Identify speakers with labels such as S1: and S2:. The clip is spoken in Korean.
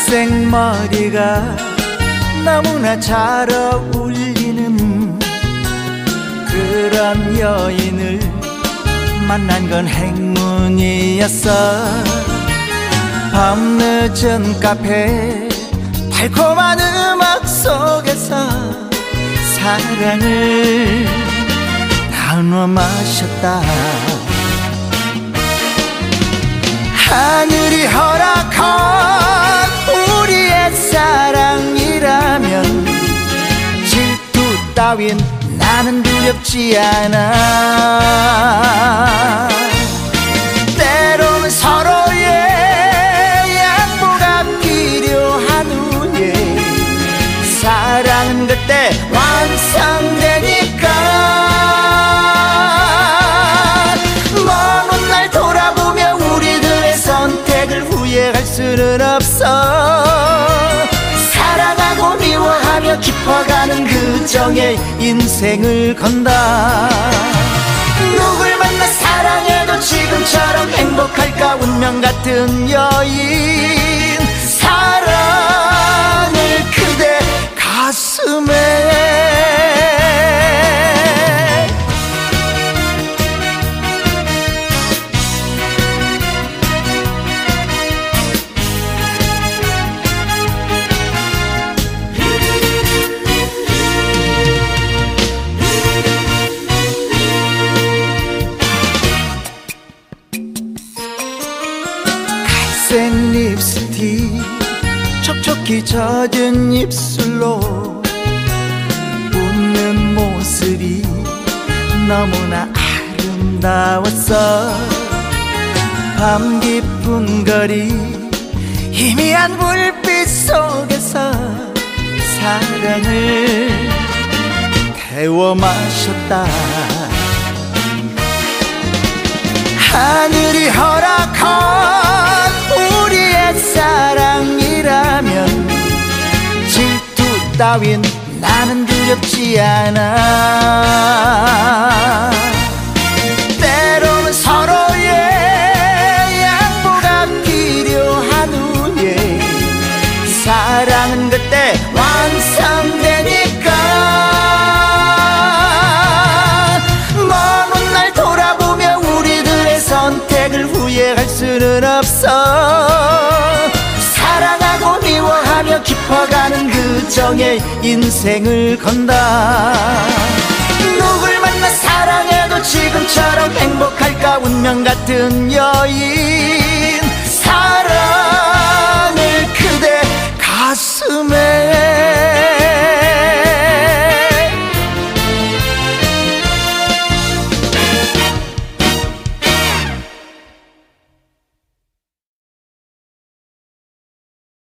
S1: 생머리가 너무나 잘 어울리는 그런 여인을 만난 건 행운이었어. 밤늦은 카페 달콤한 음악 속에서 사랑을 나눠 마셨다. 하늘이 허락한 우리의 사랑이라면 질투 따윈 나는 두렵지 않아. 때로는 서로의 양보가 필요한 후에 사랑은 그때 완성되니까. 먼 날 돌아보며 우리들의 선택을 후회할 수는 없어. 사랑하고 미워하며 깊어가는 그 정에 인생을 건다. 누굴 만나 사랑해도 지금처럼 행복할까. 운명 같은 여인 사랑을 그대 가슴에. 갈색 립스틱 촉촉히 젖은 입술로 웃는 모습이 너무나 아름다웠어. 밤 깊은 거리 희미한 불빛 속에서 사랑을 태워 마셨다. 하늘이 허락한 우리의 사랑이라면 질투 따윈 나는 두렵지 않아. 때로는 서로의 양보가 필요한 후에 사랑은 그때 완성되니까. 먼 날 돌아보며 우리들의 선택을 후회할 수는 없어. 사랑하고 미워하며 깊어가는 그 정에 인생을 건다. 누굴 만나 사랑해도 지금처럼 행복할까. 운명 같은 여인